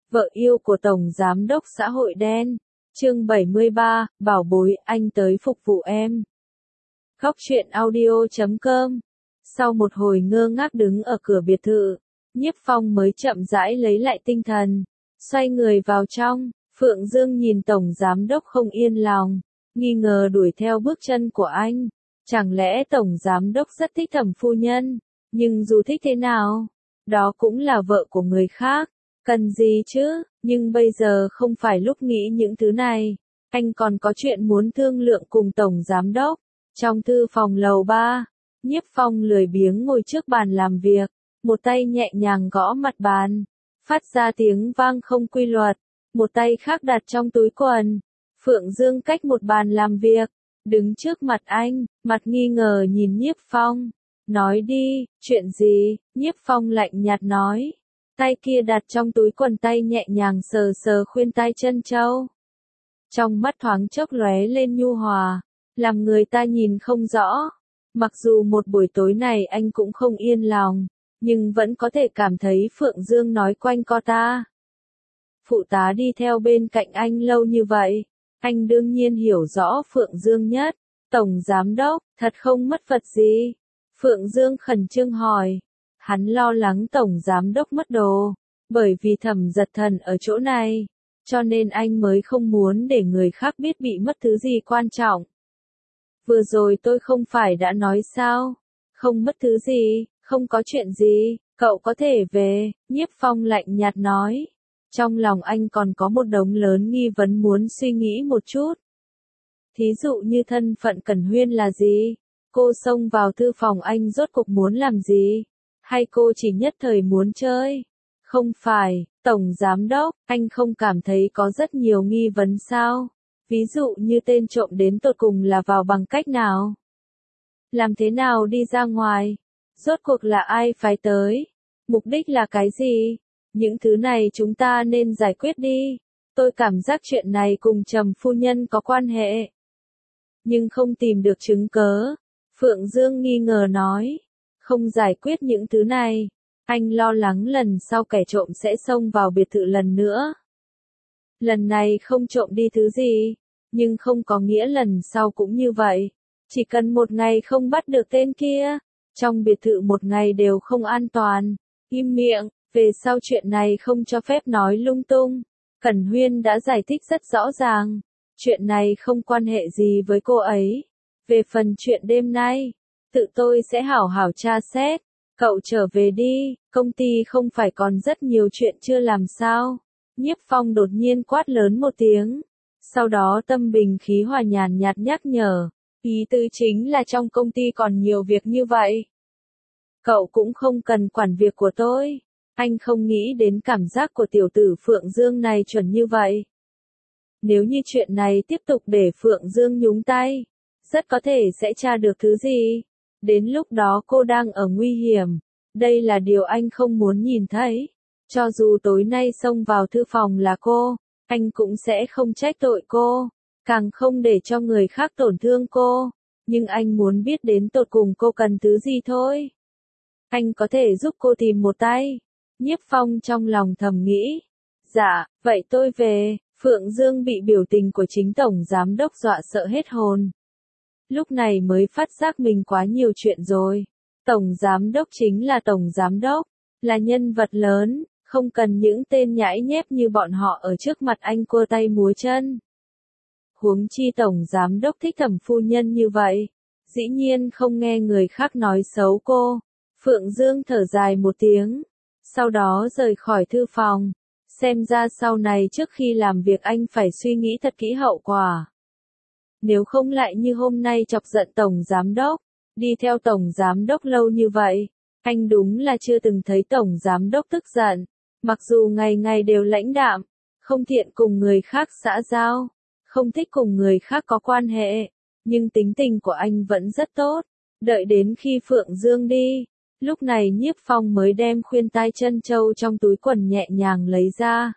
Vợ yêu của Tổng Giám đốc xã hội đen. Chương 73, bảo bối, anh tới phục vụ em. Góc truyện audio.com. Sau một hồi ngơ ngác đứng ở cửa biệt thự, Nhiếp Phong mới chậm rãi lấy lại tinh thần, xoay người vào trong. Phượng Dương nhìn Tổng Giám đốc không yên lòng, nghi ngờ đuổi theo bước chân của anh. Chẳng lẽ Tổng Giám đốc rất thích Thẩm phu nhân, nhưng dù thích thế nào, đó cũng là vợ của người khác. Cần gì chứ, nhưng bây giờ không phải lúc nghĩ những thứ này. Anh còn có chuyện muốn thương lượng cùng Tổng Giám đốc. Trong thư phòng lầu 3, Nhiếp Phong lười biếng ngồi trước bàn làm việc, một tay nhẹ nhàng gõ mặt bàn, phát ra tiếng vang không quy luật, một tay khác đặt trong túi quần. Phượng Dương cách một bàn làm việc, đứng trước mặt anh, mặt nghi ngờ nhìn Nhiếp Phong. Nói đi, chuyện gì? Nhiếp Phong lạnh nhạt nói. Tay kia đặt trong túi quần, tay nhẹ nhàng sờ sờ khuyên tai chân châu. Trong mắt thoáng chốc lóe lên nhu hòa, làm người ta nhìn không rõ. Mặc dù một buổi tối này anh cũng không yên lòng, nhưng vẫn có thể cảm thấy Phượng Dương nói quanh co ta. Phụ tá đi theo bên cạnh anh lâu như vậy, anh đương nhiên hiểu rõ Phượng Dương nhất. Tổng Giám đốc, thật không mất vật gì? Phượng Dương khẩn trương hỏi. Hắn lo lắng Tổng Giám đốc mất đồ, bởi vì Thẩm Giật Thần ở chỗ này, cho nên anh mới không muốn để người khác biết bị mất thứ gì quan trọng. Vừa rồi tôi không phải đã nói sao? Không mất thứ gì, không có chuyện gì, cậu có thể về. Nhiếp Phong lạnh nhạt nói. Trong lòng anh còn có một đống lớn nghi vấn muốn suy nghĩ một chút. Thí dụ như thân phận Cẩn Huyên là gì? Cô xông vào thư phòng anh rốt cuộc muốn làm gì? Hay cô chỉ nhất thời muốn chơi? Không phải, Tổng Giám đốc, anh không cảm thấy có rất nhiều nghi vấn sao? Ví dụ như tên trộm đến tột cùng là vào bằng cách nào? Làm thế nào đi ra ngoài? Rốt cuộc là ai phái tới? Mục đích là cái gì? Những thứ này chúng ta nên giải quyết đi. Tôi cảm giác chuyện này cùng Trầm phu nhân có quan hệ. Nhưng không tìm được chứng cớ. Phượng Dương nghi ngờ nói. Không giải quyết những thứ này, anh lo lắng lần sau kẻ trộm sẽ xông vào biệt thự lần nữa. Lần này không trộm đi thứ gì, nhưng không có nghĩa lần sau cũng như vậy. Chỉ cần một ngày không bắt được tên kia, trong biệt thự một ngày đều không an toàn. Im miệng, về sau chuyện này không cho phép nói lung tung. Cẩn Huyên đã giải thích rất rõ ràng, chuyện này không quan hệ gì với cô ấy. Về phần chuyện đêm nay, tự tôi sẽ hảo hảo tra xét. Cậu trở về đi, công ty không phải còn rất nhiều chuyện chưa làm sao? Nhiếp Phong đột nhiên quát lớn một tiếng. Sau đó tâm bình khí hòa nhàn nhạt nhắc nhở. Ý tứ chính là trong công ty còn nhiều việc như vậy. Cậu cũng không cần quản việc của tôi. Anh không nghĩ đến cảm giác của tiểu tử Phượng Dương này chuẩn như vậy. Nếu như chuyện này tiếp tục để Phượng Dương nhúng tay, rất có thể sẽ tra được thứ gì. Đến lúc đó cô đang ở nguy hiểm. Đây là điều anh không muốn nhìn thấy. Cho dù tối nay xông vào thư phòng là cô, anh cũng sẽ không trách tội cô, càng không để cho người khác tổn thương cô. Nhưng anh muốn biết đến tột cùng cô cần thứ gì thôi. Anh có thể giúp cô tìm một tay. Nhiếp Phong trong lòng thầm nghĩ. Dạ, vậy tôi về. Phượng Dương bị biểu tình của chính Tổng Giám đốc dọa sợ hết hồn. Lúc này mới phát giác mình quá nhiều chuyện rồi. Tổng Giám đốc chính là Tổng Giám đốc, là nhân vật lớn, không cần những tên nhãi nhép như bọn họ ở trước mặt anh cua tay múa chân. Huống chi Tổng Giám đốc thích Thẩm phu nhân như vậy, dĩ nhiên không nghe người khác nói xấu cô. Phượng Dương thở dài một tiếng, sau đó rời khỏi thư phòng. Xem ra sau này trước khi làm việc anh phải suy nghĩ thật kỹ hậu quả. Nếu không lại như hôm nay chọc giận Tổng Giám đốc, đi theo Tổng Giám đốc lâu như vậy, anh đúng là chưa từng thấy Tổng Giám đốc tức giận. Mặc dù ngày ngày đều lãnh đạm, không thiện cùng người khác xã giao, không thích cùng người khác có quan hệ, nhưng tính tình của anh vẫn rất tốt. Đợi đến khi Phượng Dương đi, lúc này Nhiếp Phong mới đem khuyên tai chân châu trong túi quần nhẹ nhàng lấy ra.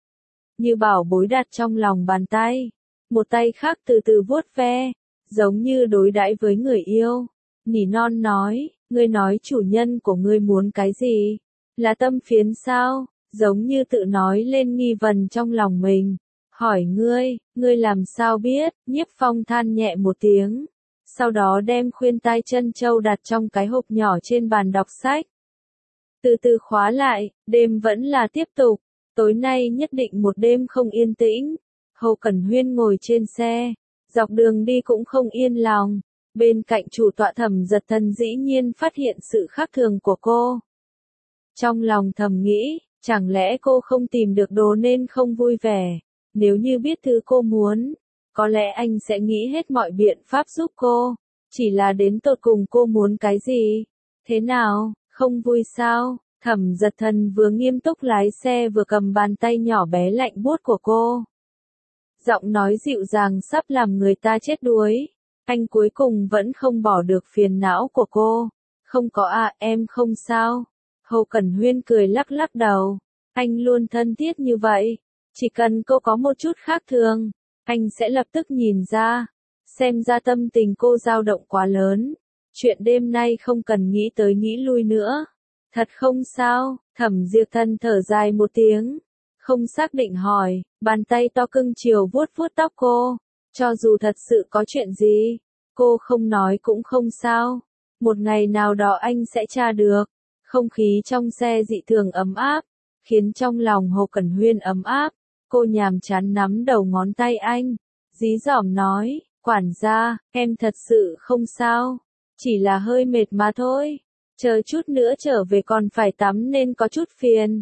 Như bảo bối đặt trong lòng bàn tay. Một tay khác từ từ vuốt ve, giống như đối đãi với người yêu. Nỉ non nói, ngươi nói chủ nhân của ngươi muốn cái gì? Là tâm phiến sao? giống như tự nói lên nghi vấn trong lòng mình. Hỏi ngươi làm sao biết? Nhiếp Phong than nhẹ một tiếng. Sau đó đem khuyên tai chân châu đặt trong cái hộp nhỏ trên bàn đọc sách. Từ từ khóa lại, đêm vẫn là tiếp tục. Tối nay nhất định một đêm không yên tĩnh. Hồ Cẩn Huyên ngồi trên xe. Dọc đường đi cũng không yên lòng. Bên cạnh chủ tọa Thẩm Giật Thần dĩ nhiên phát hiện sự khác thường của cô. Trong lòng thầm nghĩ, chẳng lẽ cô không tìm được đồ nên không vui vẻ. Nếu như biết thứ cô muốn, có lẽ anh sẽ nghĩ hết mọi biện pháp giúp cô. Chỉ là đến tột cùng cô muốn cái gì? Thế nào, không vui sao? Thẩm Giật Thần vừa nghiêm túc lái xe vừa cầm bàn tay nhỏ bé lạnh buốt của cô. Giọng nói dịu dàng sắp làm người ta chết đuối. Anh cuối cùng vẫn không bỏ được phiền não của cô. Không có à, em không sao. Hồ Cẩn Huyên cười lắc lắc đầu. Anh luôn thân thiết như vậy. Chỉ cần cô có một chút khác thường, anh sẽ lập tức nhìn ra. Xem ra tâm tình cô dao động quá lớn. Chuyện đêm nay không cần nghĩ tới nghĩ lui nữa. Thật không sao? Thẩm Diệp Thần thở dài một tiếng. Không xác định hỏi, bàn tay to cưng chiều vuốt vuốt tóc cô. Cho dù thật sự có chuyện gì, cô không nói cũng không sao. Một ngày nào đó anh sẽ tra được. Không khí trong xe dị thường ấm áp, khiến trong lòng Hồ Cẩn Huyên ấm áp. Cô nhàm chán nắm đầu ngón tay anh, dí dỏm nói, quản gia, em thật sự không sao, chỉ là hơi mệt mà thôi, chờ chút nữa trở về còn phải tắm nên có chút phiền.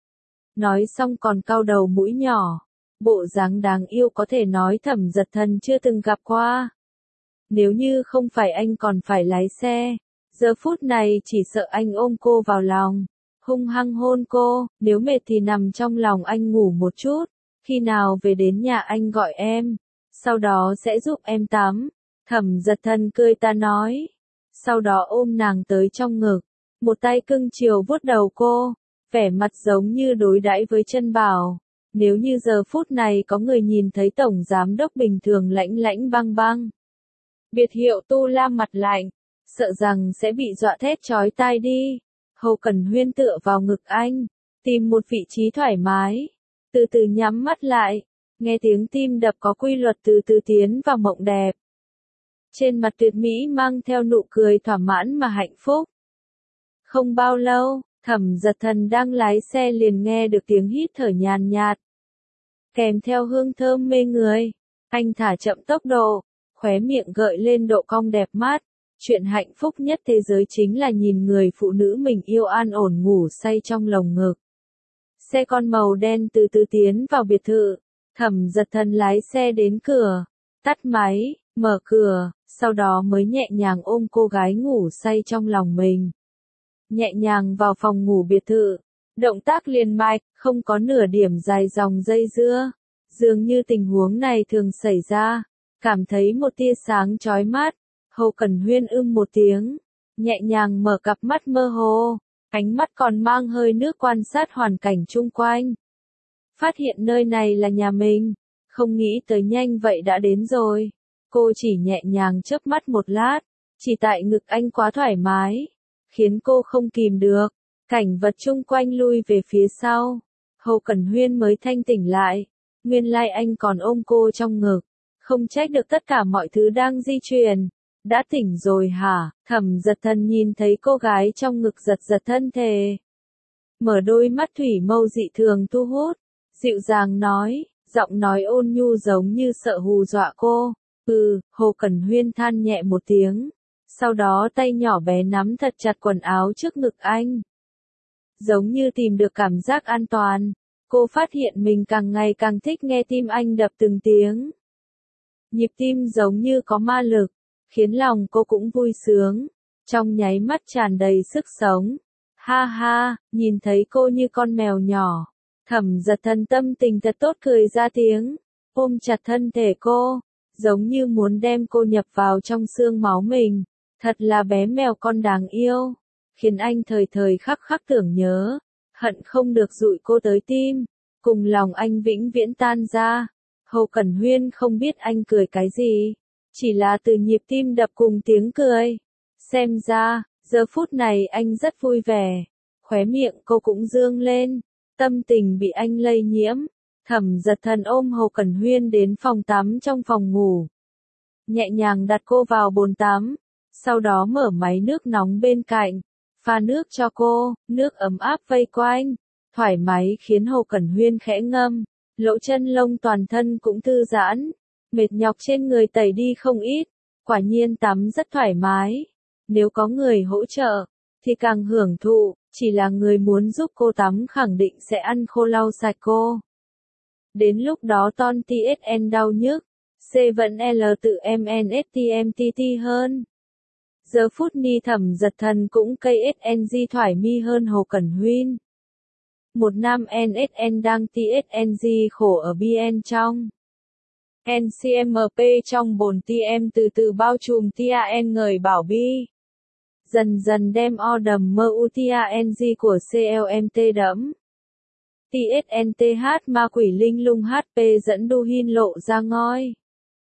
Nói xong còn cau đầu mũi nhỏ, bộ dáng đáng yêu có thể nói Thẩm Giật Thần chưa từng gặp qua. Nếu như không phải anh còn phải lái xe, giờ phút này chỉ sợ anh ôm cô vào lòng, hung hăng hôn cô, nếu mệt thì nằm trong lòng anh ngủ một chút. Khi nào về đến nhà anh gọi em, sau đó sẽ giúp em tắm. Thẩm Giật Thần cười ta nói. Sau đó ôm nàng tới trong ngực, một tay cưng chiều vuốt đầu cô, vẻ mặt giống như đối đãi với Trân Bảo. Nếu như giờ phút này có người nhìn thấy tổng giám đốc bình thường lãnh lãnh băng băng, biệt hiệu Tu La mặt lạnh, sợ rằng sẽ bị dọa thét chói tai đi. Hồ Cẩn Huyên tựa vào ngực anh, tìm một vị trí thoải mái. Từ từ nhắm mắt lại, nghe tiếng tim đập có quy luật từ từ tiến vào mộng đẹp. Trên mặt tuyệt mỹ mang theo nụ cười thỏa mãn mà hạnh phúc. Không bao lâu, Thẩm Giật Thần đang lái xe liền nghe được tiếng hít thở nhàn nhạt. Kèm theo hương thơm mê người, anh thả chậm tốc độ, khóe miệng gợi lên độ cong đẹp mắt. Chuyện hạnh phúc nhất thế giới chính là nhìn người phụ nữ mình yêu an ổn ngủ say trong lồng ngực. Xe con màu đen từ từ tiến vào biệt thự, Thẩm Giật Thần lái xe đến cửa, tắt máy, mở cửa, sau đó mới nhẹ nhàng ôm cô gái ngủ say trong lòng mình. Nhẹ nhàng vào phòng ngủ biệt thự, động tác liền mạch, không có nửa điểm dài dòng dây dưa. Dường như tình huống này thường xảy ra, cảm thấy một tia sáng chói mắt, Hồ Cẩn Huyên một tiếng, nhẹ nhàng mở cặp mắt mơ hồ. Ánh mắt còn mang hơi nước quan sát hoàn cảnh chung quanh. Phát hiện nơi này là nhà mình, không nghĩ tới nhanh vậy đã đến rồi. Cô chỉ nhẹ nhàng chớp mắt một lát, chỉ tại ngực anh quá thoải mái, khiến cô không kìm được. Cảnh vật chung quanh lui về phía sau. Hồ Cẩn Huyên mới thanh tỉnh lại, nguyên lai anh còn ôm cô trong ngực. Không trách được tất cả mọi thứ đang di chuyển. Đã tỉnh rồi hả? Thẩm Giật Thần nhìn thấy cô gái trong ngực giật giật thân thể. Mở đôi mắt thủy mâu dị thường thu hút, dịu dàng nói, giọng nói ôn nhu giống như sợ hù dọa cô. Hồ Cẩn Huyên than nhẹ một tiếng. Sau đó tay nhỏ bé nắm thật chặt quần áo trước ngực anh. Giống như tìm được cảm giác an toàn, cô phát hiện mình càng ngày càng thích nghe tim anh đập từng tiếng. Nhịp tim giống như có ma lực, khiến lòng cô cũng vui sướng, trong nháy mắt tràn đầy sức sống. Ha ha, nhìn thấy cô như con mèo nhỏ, Thẩm Giật Thần tâm tình thật tốt cười ra tiếng, ôm chặt thân thể cô, giống như muốn đem cô nhập vào trong xương máu mình. Thật là bé mèo con đáng yêu, khiến anh thời thời khắc khắc tưởng nhớ, hận không được dụi cô tới tim, cùng lòng anh vĩnh viễn tan ra. Hồ Cẩn Huyên không biết anh cười cái gì, chỉ là từ nhịp tim đập cùng tiếng cười. Xem ra, giờ phút này anh rất vui vẻ, khóe miệng cô cũng dương lên, Tâm tình bị anh lây nhiễm, Thẩm Giật Thần ôm Hồ Cẩn Huyên đến phòng tắm trong phòng ngủ. Nhẹ nhàng đặt cô vào bồn tắm, sau đó mở máy nước nóng bên cạnh, pha nước cho cô, nước ấm áp vây quanh, thoải mái khiến Hồ Cẩn Huyên khẽ ngâm, lỗ chân lông toàn thân cũng thư giãn, mệt nhọc trên người tẩy đi không ít, quả nhiên tắm rất thoải mái. Nếu có người hỗ trợ, thì càng hưởng thụ, chỉ là người muốn giúp cô tắm khẳng định sẽ ăn khô lau sạch cô. Đến lúc đó ton TSN đau nhức, C vẫn L tự MNSTMTT hơn. Giờ phút ni Thẩm Giật Thần cũng cây SNG thoải mi hơn Hồ Cẩn Huyên. Một nam NSN đang TSNG khổ ở BN trong. NCMP trong bồn TM từ từ bao trùm TAN ngời bảo bi. Dần dần đem o đầm mơ UTANG của CLMT đẫm. TSNTH ma quỷ linh lung HP dẫn đu hin lộ ra ngoi.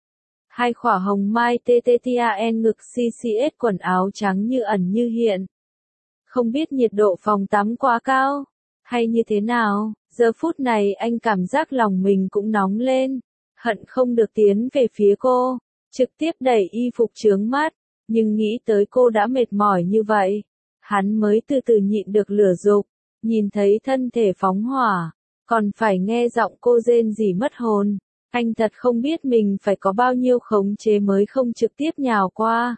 Hai khỏa hồng mai TTTAN ngực CCS quần áo trắng như ẩn như hiện. Không biết nhiệt độ phòng tắm quá cao, hay như thế nào, giờ phút này anh cảm giác lòng mình cũng nóng lên, hận không được tiến về phía cô, trực tiếp đẩy y phục chướng mắt, nhưng nghĩ tới cô đã mệt mỏi như vậy, hắn mới từ từ nhịn được lửa dục, nhìn thấy thân thể phóng hỏa, còn phải nghe giọng cô rên rỉ mất hồn. Anh thật không biết mình phải có bao nhiêu khống chế mới không trực tiếp nhào qua.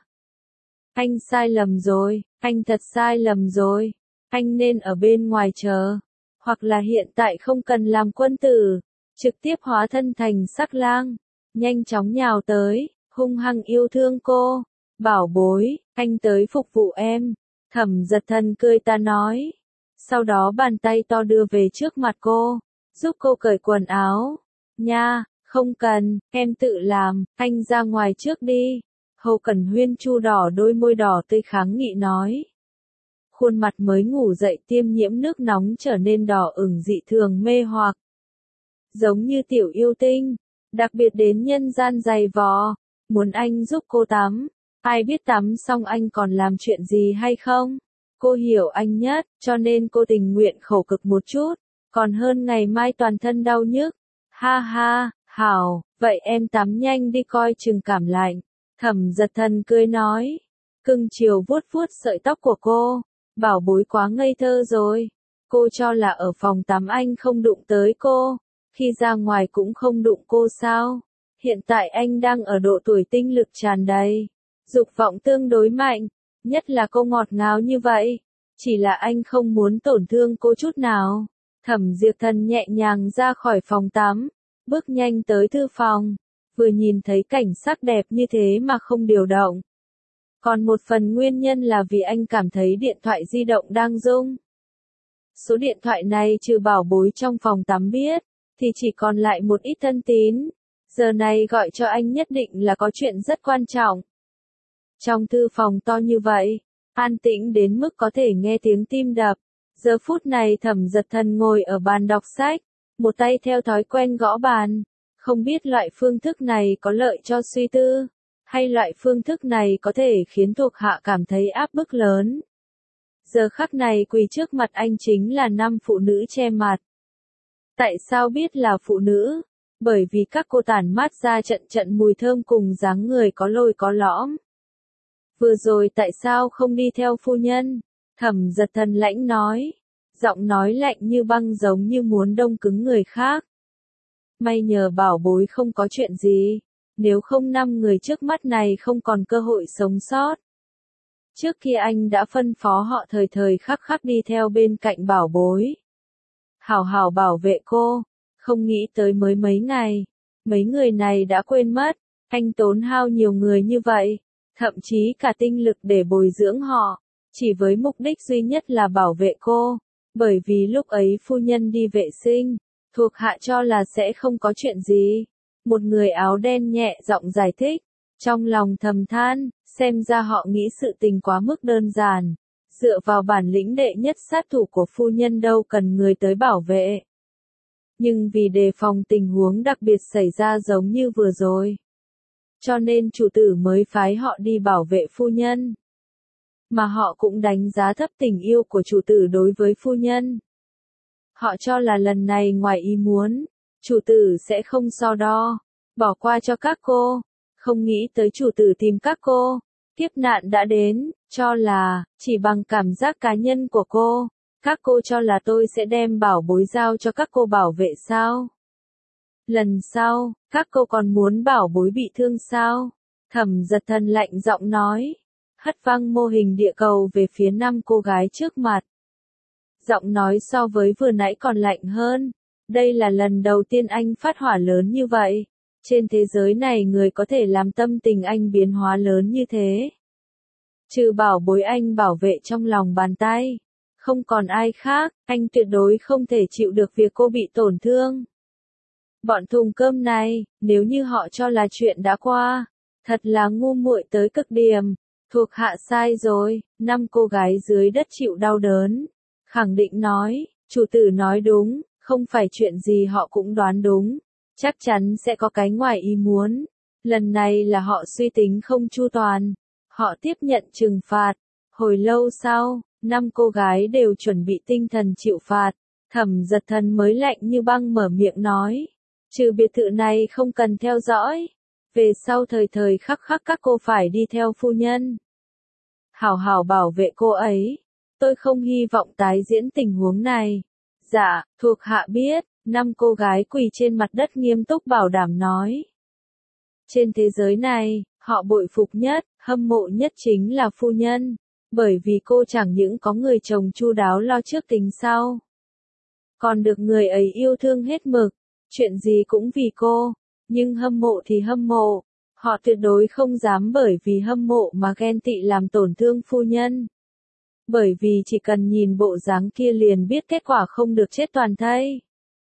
Anh sai lầm rồi, anh thật sai lầm rồi. Anh nên ở bên ngoài chờ. Hoặc là hiện tại không cần làm quân tử. Trực tiếp hóa thân thành sắc lang. Nhanh chóng nhào tới, hung hăng yêu thương cô. Bảo bối, anh tới phục vụ em. Thẩm Giật Thần cười ta nói. Sau đó bàn tay to đưa về trước mặt cô. Giúp cô cởi quần áo. Nha. Không cần, em tự làm, anh ra ngoài trước đi. Hồ Cẩn Huyên chu đỏ đôi môi đỏ tươi kháng nghị nói. Khuôn mặt mới ngủ dậy tiêm nhiễm nước nóng trở nên đỏ ửng dị thường mê hoặc. Giống như tiểu yêu tinh, đặc biệt đến nhân gian dày vò, muốn anh giúp cô tắm. Ai biết tắm xong anh còn làm chuyện gì hay không? Cô hiểu anh nhất, cho nên cô tình nguyện khổ cực một chút, còn hơn ngày mai toàn thân đau nhức. Ha ha. Hảo, vậy em tắm nhanh đi coi chừng cảm lạnh. Thẩm Giật Thần cười nói. Cưng chiều vuốt vuốt sợi tóc của cô. Bảo bối quá ngây thơ rồi. Cô cho là ở phòng tắm anh không đụng tới cô. Khi ra ngoài cũng không đụng cô sao. Hiện tại anh đang ở độ tuổi tinh lực tràn đầy. Dục vọng tương đối mạnh. Nhất là cô ngọt ngào như vậy. Chỉ là anh không muốn tổn thương cô chút nào. Thẩm Diệp Thần nhẹ nhàng ra khỏi phòng tắm. Bước nhanh tới thư phòng, vừa nhìn thấy cảnh sắc đẹp như thế mà không điều động. Còn một phần nguyên nhân là vì anh cảm thấy điện thoại di động đang rung. Số điện thoại này trừ bảo bối trong phòng tắm biết, thì chỉ còn lại một ít thân tín. Giờ này gọi cho anh nhất định là có chuyện rất quan trọng. Trong thư phòng to như vậy, an tĩnh đến mức có thể nghe tiếng tim đập. Giờ phút này Thẩm Giật Thần ngồi ở bàn đọc sách. Một tay theo thói quen gõ bàn, không biết loại phương thức này có lợi cho suy tư, hay loại phương thức này có thể khiến thuộc hạ cảm thấy áp bức lớn. Giờ khắc này quỳ trước mặt anh chính là 5 phụ nữ che mặt. Tại sao biết là phụ nữ? Bởi vì các cô tản mát ra trận trận mùi thơm cùng dáng người có lồi có lõm. Vừa rồi tại sao không đi theo phu nhân? Thẩm Giật Thần lãnh nói. Giọng nói lạnh như băng giống như muốn đông cứng người khác. May nhờ bảo bối không có chuyện gì, nếu không 5 người trước mắt này không còn cơ hội sống sót. Trước kia anh đã phân phó họ thời thời khắc khắc đi theo bên cạnh bảo bối. Hảo hảo bảo vệ cô, không nghĩ tới mới mấy ngày, mấy người này đã quên mất, anh tốn hao nhiều người như vậy, thậm chí cả tinh lực để bồi dưỡng họ, chỉ với mục đích duy nhất là bảo vệ cô. Bởi vì lúc ấy phu nhân đi vệ sinh, thuộc hạ cho là sẽ không có chuyện gì. Một người áo đen nhẹ giọng giải thích, trong lòng thầm than, xem ra họ nghĩ sự tình quá mức đơn giản. Dựa vào bản lĩnh đệ nhất sát thủ của phu nhân đâu cần người tới bảo vệ. Nhưng vì đề phòng tình huống đặc biệt xảy ra giống như vừa rồi, cho nên chủ tử mới phái họ đi bảo vệ phu nhân. Mà họ cũng đánh giá thấp tình yêu của chủ tử đối với phu nhân. Họ cho là lần này ngoài ý muốn, chủ tử sẽ không so đo, bỏ qua cho các cô. Không nghĩ tới chủ tử tìm các cô. Kiếp nạn đã đến, cho là, chỉ bằng cảm giác cá nhân của cô, các cô cho là tôi sẽ đem bảo bối giao cho các cô bảo vệ sao? Lần sau, các cô còn muốn bảo bối bị thương sao? Thẩm Giật Thần lạnh giọng nói, hất văng mô hình địa cầu về phía 5 cô gái trước mặt. Giọng nói so với vừa nãy còn lạnh hơn. Đây là lần đầu tiên anh phát hỏa lớn như vậy. Trên thế giới này người có thể làm tâm tình anh biến hóa lớn như thế. Trừ bảo bối anh bảo vệ trong lòng bàn tay. Không còn ai khác, anh tuyệt đối không thể chịu được việc cô bị tổn thương. Bọn thùng cơm này, nếu như họ cho là chuyện đã qua, thật là ngu muội tới cực điểm. Thuộc hạ sai rồi, 5 cô gái dưới đất chịu đau đớn. Khẳng định nói, chủ tử nói đúng, không phải chuyện gì họ cũng đoán đúng. Chắc chắn sẽ có cái ngoài ý muốn. Lần này là họ suy tính không chu toàn. Họ tiếp nhận trừng phạt. Hồi lâu sau, 5 cô gái đều chuẩn bị tinh thần chịu phạt. Thẩm Giật Thần mới lạnh như băng mở miệng nói. Trừ biệt thự này không cần theo dõi. Về sau thời thời khắc khắc các cô phải đi theo phu nhân. Hảo hảo bảo vệ cô ấy. Tôi không hy vọng tái diễn tình huống này. Dạ, thuộc hạ biết. 5 cô gái quỳ trên mặt đất nghiêm túc bảo đảm nói. Trên thế giới này, họ bội phục nhất, hâm mộ nhất chính là phu nhân. Bởi vì cô chẳng những có người chồng chu đáo lo trước tính sau. Còn được người ấy yêu thương hết mực. Chuyện gì cũng vì cô. Nhưng hâm mộ thì hâm mộ. Họ tuyệt đối không dám bởi vì hâm mộ mà ghen tị làm tổn thương phu nhân. Bởi vì chỉ cần nhìn bộ dáng kia liền biết kết quả không được chết toàn thây.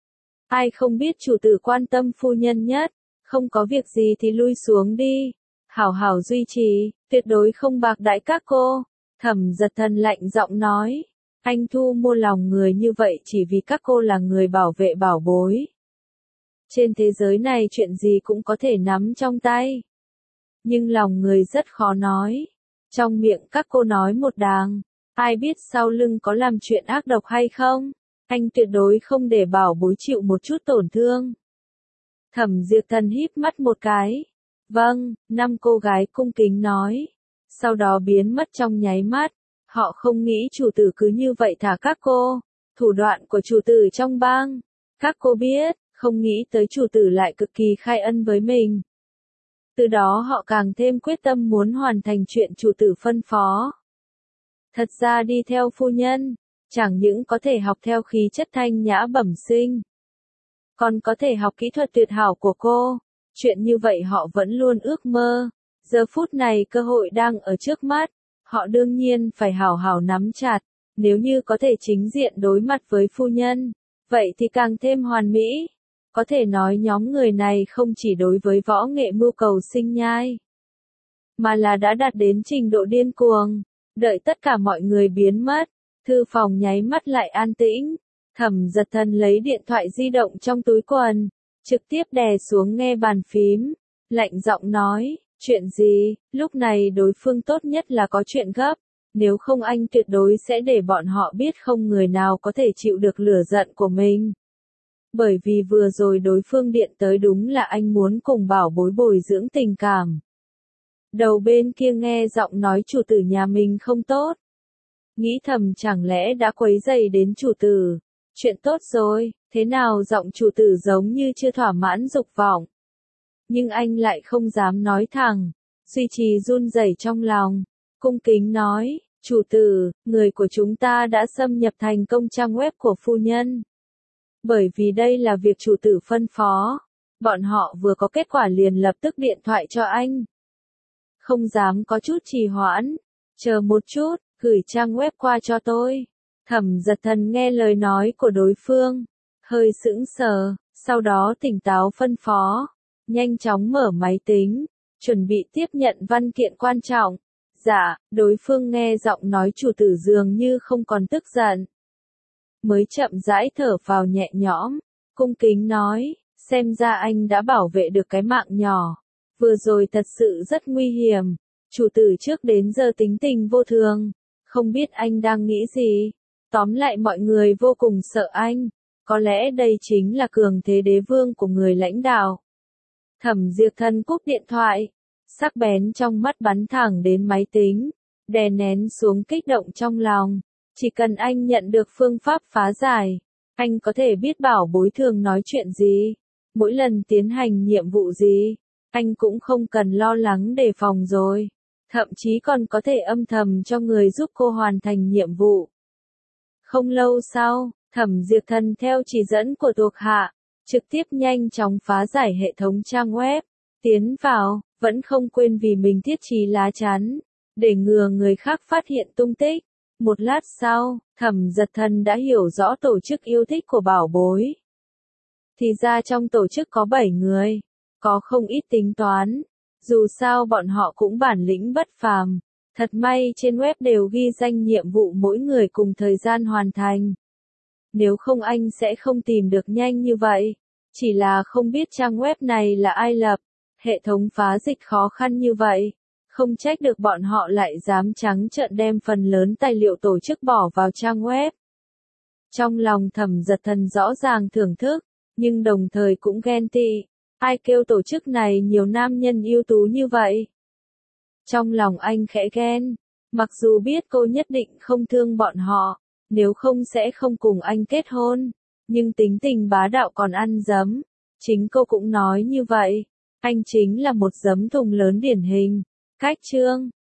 Ai không biết chủ tử quan tâm phu nhân nhất, không có việc gì thì lui xuống đi. Hảo hảo duy trì, tuyệt đối không bạc đãi các cô. Thẩm Giật Thần lạnh giọng nói, anh thu mua lòng người như vậy chỉ vì các cô là người bảo vệ bảo bối. Trên thế giới này chuyện gì cũng có thể nắm trong tay. Nhưng lòng người rất khó nói. Trong miệng các cô nói một đàng, ai biết sau lưng có làm chuyện ác độc hay không? Anh tuyệt đối không để bảo bối chịu một chút tổn thương. Thẩm Diệp Thần híp mắt một cái. Vâng, 5 cô gái cung kính nói. Sau đó biến mất trong nháy mắt. Họ không nghĩ chủ tử cứ như vậy thả các cô. Thủ đoạn của chủ tử trong bang. Các cô biết, không nghĩ tới chủ tử lại cực kỳ khai ân với mình. Từ đó họ càng thêm quyết tâm muốn hoàn thành chuyện chủ tử phân phó. Thật ra đi theo phu nhân, chẳng những có thể học theo khí chất thanh nhã bẩm sinh, còn có thể học kỹ thuật tuyệt hảo của cô. Chuyện như vậy họ vẫn luôn ước mơ. Giờ phút này cơ hội đang ở trước mắt. Họ đương nhiên phải hảo hảo nắm chặt. Nếu như có thể chính diện đối mặt với phu nhân, vậy thì càng thêm hoàn mỹ. Có thể nói nhóm người này không chỉ đối với võ nghệ mưu cầu sinh nhai, mà là đã đạt đến trình độ điên cuồng. Đợi tất cả mọi người biến mất, thư phòng nháy mắt lại an tĩnh. Thẩm Giật Thần lấy điện thoại di động trong túi quần, trực tiếp đè xuống nghe bàn phím, lạnh giọng nói, chuyện gì? Lúc này đối phương tốt nhất là có chuyện gấp, nếu không anh tuyệt đối sẽ để bọn họ biết không người nào có thể chịu được lửa giận của mình. Bởi vì vừa rồi đối phương điện tới đúng là anh muốn cùng bảo bối bồi dưỡng tình cảm. Đầu bên kia nghe giọng nói chủ tử nhà mình không tốt. Nghĩ thầm chẳng lẽ đã quấy rầy đến chủ tử. Chuyện tốt rồi, thế nào giọng chủ tử giống như chưa thỏa mãn dục vọng. Nhưng anh lại không dám nói thẳng, duy trì run rẩy trong lòng. Cung kính nói, chủ tử, người của chúng ta đã xâm nhập thành công trang web của phu nhân. Bởi vì đây là việc chủ tử phân phó, bọn họ vừa có kết quả liền lập tức điện thoại cho anh. Không dám có chút trì hoãn, chờ một chút, gửi trang web qua cho tôi. Thẩm Giật Thần nghe lời nói của đối phương, hơi sững sờ, sau đó tỉnh táo phân phó, nhanh chóng mở máy tính, chuẩn bị tiếp nhận văn kiện quan trọng. Dạ, đối phương nghe giọng nói chủ tử dường như không còn tức giận. Mới chậm rãi thở vào nhẹ nhõm, cung kính nói, xem ra anh đã bảo vệ được cái mạng nhỏ. Vừa rồi thật sự rất nguy hiểm, chủ tử trước đến giờ tính tình vô thường, không biết anh đang nghĩ gì. Tóm lại mọi người vô cùng sợ anh, Có lẽ đây chính là cường thế đế vương của người lãnh đạo. Thẩm Diệp Thần cúp điện thoại, sắc bén trong mắt bắn thẳng đến máy tính, đè nén xuống kích động trong lòng. Chỉ cần anh nhận được phương pháp phá giải, anh có thể biết bảo bối thường nói chuyện gì, mỗi lần tiến hành nhiệm vụ gì, anh cũng không cần lo lắng đề phòng rồi. Thậm chí còn có thể âm thầm cho người giúp cô hoàn thành nhiệm vụ. Không lâu sau, Thẩm Diệp Thần theo chỉ dẫn của thuộc hạ, trực tiếp nhanh chóng phá giải hệ thống trang web, tiến vào, vẫn không quên vì mình thiết trí lá chắn, để ngừa người khác phát hiện tung tích. Một lát sau, Thẩm Diệp Thần đã hiểu rõ tổ chức yêu thích của bảo bối. Thì ra trong tổ chức có 7 người, có không ít tính toán, dù sao bọn họ cũng bản lĩnh bất phàm. Thật may trên web đều ghi danh nhiệm vụ mỗi người cùng thời gian hoàn thành. Nếu không anh sẽ không tìm được nhanh như vậy. Chỉ là không biết trang web này là ai lập, hệ thống phá dịch khó khăn như vậy. Không trách được bọn họ lại dám trắng trợn đem phần lớn tài liệu tổ chức bỏ vào trang web. Trong lòng Thẩm Diệp Thần rõ ràng thưởng thức, nhưng đồng thời cũng ghen tị. Ai kêu tổ chức này nhiều nam nhân ưu tú như vậy? Trong lòng anh khẽ ghen, mặc dù biết cô nhất định không thương bọn họ, nếu không sẽ không cùng anh kết hôn, nhưng tính tình bá đạo còn ăn giấm. Chính cô cũng nói như vậy, anh chính là một giấm thùng lớn điển hình. Cách chương